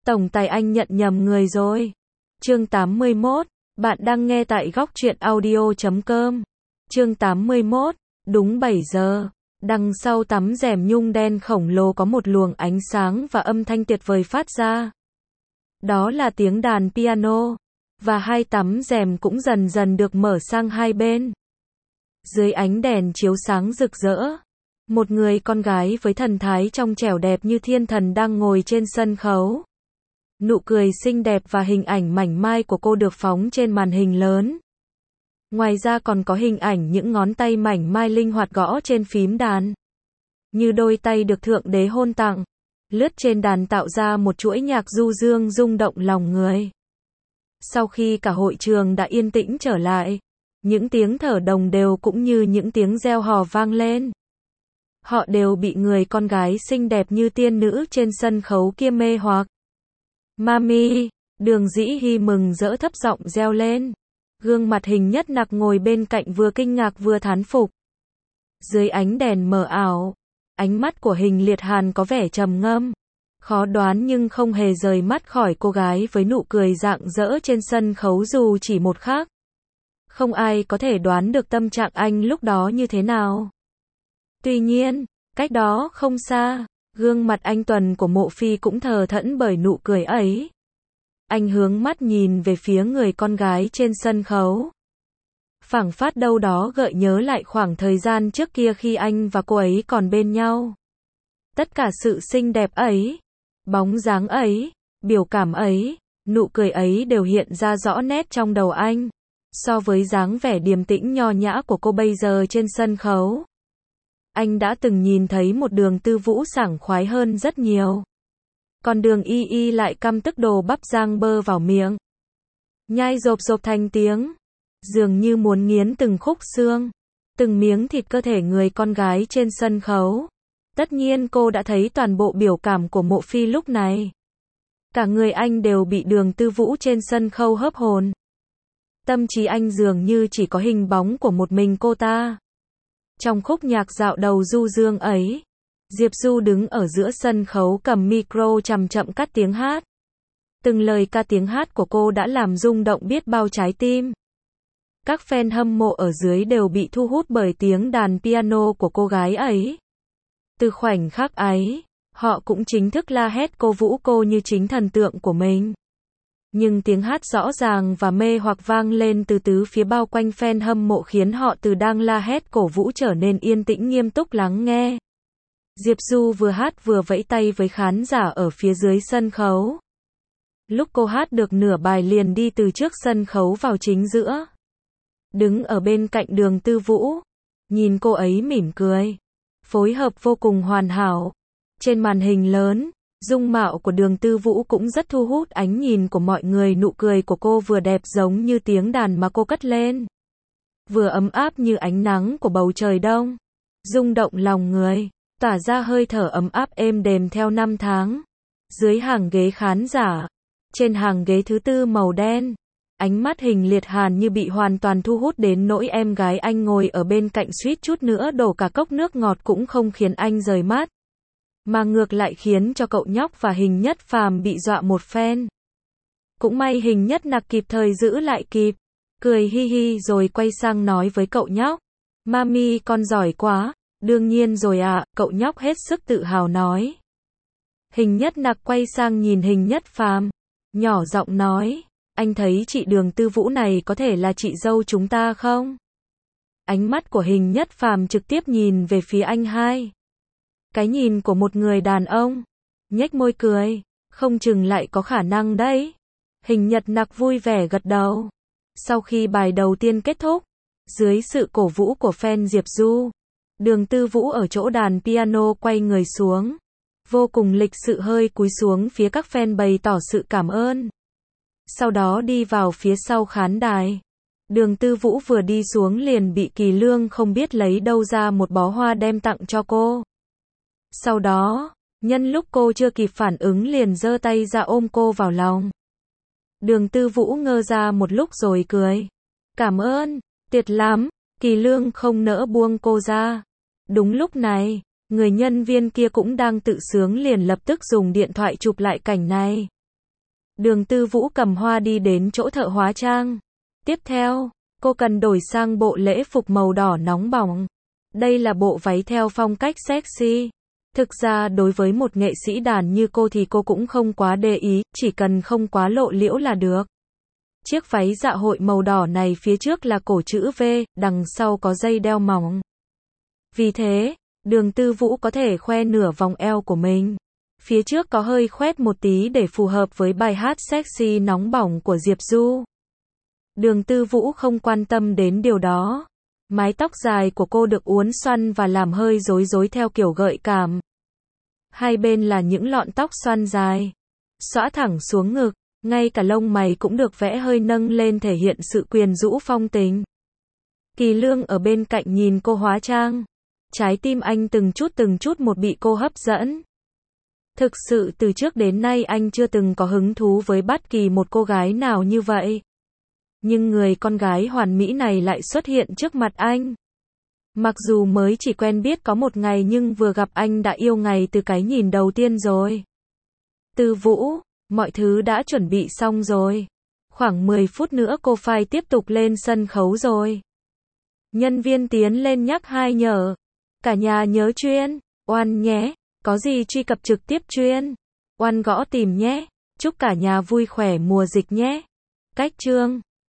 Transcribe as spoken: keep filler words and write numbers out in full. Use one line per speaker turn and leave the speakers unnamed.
Tổng tài anh nhận nhầm người rồi. Chương tám mươi mốt, bạn đang nghe tại góc truyện audio chấm com. Chương tám mươi mốt, đúng bảy giờ. Đằng sau tấm rèm nhung đen khổng lồ có một luồng ánh sáng và âm thanh tuyệt vời phát ra. Đó là tiếng đàn piano. Và hai tấm rèm cũng dần dần được mở sang hai bên. Dưới ánh đèn chiếu sáng rực rỡ, một người con gái với thần thái trong trẻo đẹp như thiên thần đang ngồi trên sân khấu. Nụ cười xinh đẹp và hình ảnh mảnh mai của cô được phóng trên màn hình lớn. Ngoài ra còn có hình ảnh những ngón tay mảnh mai linh hoạt gõ trên phím đàn. Như đôi tay được Thượng Đế hôn tặng, lướt trên đàn tạo ra một chuỗi nhạc du dương rung động lòng người. Sau khi cả hội trường đã yên tĩnh trở lại, những tiếng thở đồng đều cũng như những tiếng reo hò vang lên. Họ đều bị người con gái xinh đẹp như tiên nữ trên sân khấu kia mê hoặc. Mami, Đường Dĩ Hy mừng rỡ thấp giọng reo lên. Gương mặt Hình Nhất Nặc ngồi bên cạnh vừa kinh ngạc vừa thán phục. Dưới ánh đèn mờ ảo, ánh mắt của Hình Liệt Hàn có vẻ trầm ngâm, khó đoán nhưng không hề rời mắt khỏi cô gái với nụ cười rạng rỡ trên sân khấu dù chỉ một khắc. Không ai có thể đoán được tâm trạng anh lúc đó như thế nào. Tuy nhiên, cách đó không xa, gương mặt anh Tuần của Mộ Phi cũng thờ thẫn bởi nụ cười ấy. Anh hướng mắt nhìn về phía người con gái trên sân khấu. Phảng phất đâu đó gợi nhớ lại khoảng thời gian trước kia khi anh và cô ấy còn bên nhau. Tất cả sự xinh đẹp ấy, bóng dáng ấy, biểu cảm ấy, nụ cười ấy đều hiện ra rõ nét trong đầu anh. So với dáng vẻ điềm tĩnh nho nhã của cô bây giờ trên sân khấu, anh đã từng nhìn thấy một Đường Tư Vũ sảng khoái hơn rất nhiều. Còn Đường Y Y lại căm tức đồ bắp rang bơ vào miệng, nhai rộp rộp thành tiếng, dường như muốn nghiến từng khúc xương, từng miếng thịt cơ thể người con gái trên sân khấu. Tất nhiên cô đã thấy toàn bộ biểu cảm của Mộ Phi lúc này. Cả người anh đều bị Đường Tư Vũ trên sân khấu hấp hồn. Tâm trí anh dường như chỉ có hình bóng của một mình cô ta. Trong khúc nhạc dạo đầu du dương ấy, Diệp Du đứng ở giữa sân khấu cầm micro chậm chậm cắt tiếng hát. Từng lời ca tiếng hát của cô đã làm rung động biết bao trái tim. Các fan hâm mộ ở dưới đều bị thu hút bởi tiếng đàn piano của cô gái ấy. Từ khoảnh khắc ấy, họ cũng chính thức la hét cổ vũ cô như chính thần tượng của mình. Nhưng tiếng hát rõ ràng và mê hoặc vang lên từ tứ phía bao quanh fan hâm mộ khiến họ từ đang la hét cổ vũ trở nên yên tĩnh nghiêm túc lắng nghe. Diệp Du vừa hát vừa vẫy tay với khán giả ở phía dưới sân khấu. Lúc cô hát được nửa bài liền đi từ trước sân khấu vào chính giữa. Đứng ở bên cạnh Đường Tư Vũ, nhìn cô ấy mỉm cười, phối hợp vô cùng hoàn hảo. Trên màn hình lớn, dung mạo của Đường Tư Vũ cũng rất thu hút ánh nhìn của mọi người, nụ cười của cô vừa đẹp giống như tiếng đàn mà cô cất lên, vừa ấm áp như ánh nắng của bầu trời đông, rung động lòng người, tỏa ra hơi thở ấm áp êm đềm theo năm tháng. Dưới hàng ghế khán giả, trên hàng ghế thứ tư màu đen, ánh mắt Hình Liệt Hàn như bị hoàn toàn thu hút đến nỗi em gái anh ngồi ở bên cạnh suýt chút nữa đổ cả cốc nước ngọt cũng không khiến anh rời mắt, mà ngược lại khiến cho cậu nhóc và Hình Nhất Phàm bị dọa một phen. Cũng may Hình Nhất Nặc kịp thời giữ lại kịp, cười hi hi rồi quay sang nói với cậu nhóc, Mami con giỏi quá. Đương nhiên rồi ạ, à, cậu nhóc hết sức tự hào nói. Hình Nhất Nặc quay sang nhìn Hình Nhất Phàm, nhỏ giọng nói, anh thấy chị Đường Tư Vũ này có thể là chị dâu chúng ta không? Ánh mắt của Hình Nhất Phàm trực tiếp nhìn về phía anh hai. Cái nhìn của một người đàn ông, nhếch môi cười, không chừng lại có khả năng đấy. Hình Nhất Nặc vui vẻ gật đầu. Sau khi bài đầu tiên kết thúc, dưới sự cổ vũ của fan Diệp Du, Đường Tư Vũ ở chỗ đàn piano quay người xuống, vô cùng lịch sự hơi cúi xuống phía các fan bày tỏ sự cảm ơn. Sau đó đi vào phía sau khán đài. Đường Tư Vũ vừa đi xuống liền bị Kỳ Lương không biết lấy đâu ra một bó hoa đem tặng cho cô. Sau đó, nhân lúc cô chưa kịp phản ứng liền giơ tay ra ôm cô vào lòng. Đường Tư Vũ ngơ ra một lúc rồi cười. Cảm ơn, tuyệt lắm. Kỳ Lương không nỡ buông cô ra. Đúng lúc này, người nhân viên kia cũng đang tự sướng liền lập tức dùng điện thoại chụp lại cảnh này. Đường Tư Vũ cầm hoa đi đến chỗ thợ hóa trang. Tiếp theo, cô cần đổi sang bộ lễ phục màu đỏ nóng bỏng. Đây là bộ váy theo phong cách sexy. Thực ra đối với một nghệ sĩ đàn như cô thì cô cũng không quá để ý, chỉ cần không quá lộ liễu là được. Chiếc váy dạ hội màu đỏ này phía trước là cổ chữ V, đằng sau có dây đeo mỏng. Vì thế, Đường Tư Vũ có thể khoe nửa vòng eo của mình. Phía trước có hơi khoét một tí để phù hợp với bài hát sexy nóng bỏng của Diệp Du. Đường Tư Vũ không quan tâm đến điều đó. Mái tóc dài của cô được uốn xoăn và làm hơi rối rối theo kiểu gợi cảm. Hai bên là những lọn tóc xoăn dài, xõa thẳng xuống ngực, ngay cả lông mày cũng được vẽ hơi nâng lên thể hiện sự quyến rũ phong tình. Kỳ Lương ở bên cạnh nhìn cô hóa trang. Trái tim anh từng chút từng chút một bị cô hấp dẫn. Thực sự từ trước đến nay anh chưa từng có hứng thú với bất kỳ một cô gái nào như vậy. Nhưng người con gái hoàn mỹ này lại xuất hiện trước mặt anh. Mặc dù mới chỉ quen biết có một ngày nhưng vừa gặp anh đã yêu ngay từ cái nhìn đầu tiên rồi. Tư Vũ, mọi thứ đã chuẩn bị xong rồi. Khoảng mười phút nữa cô phải tiếp tục lên sân khấu rồi. Nhân viên tiến lên nhắc hai nhở. Cả nhà nhớ chuyên, oan nhé. Có gì truy cập trực tiếp chuyên, oan gõ tìm nhé. Chúc cả nhà vui khỏe mùa dịch nhé. Cách chương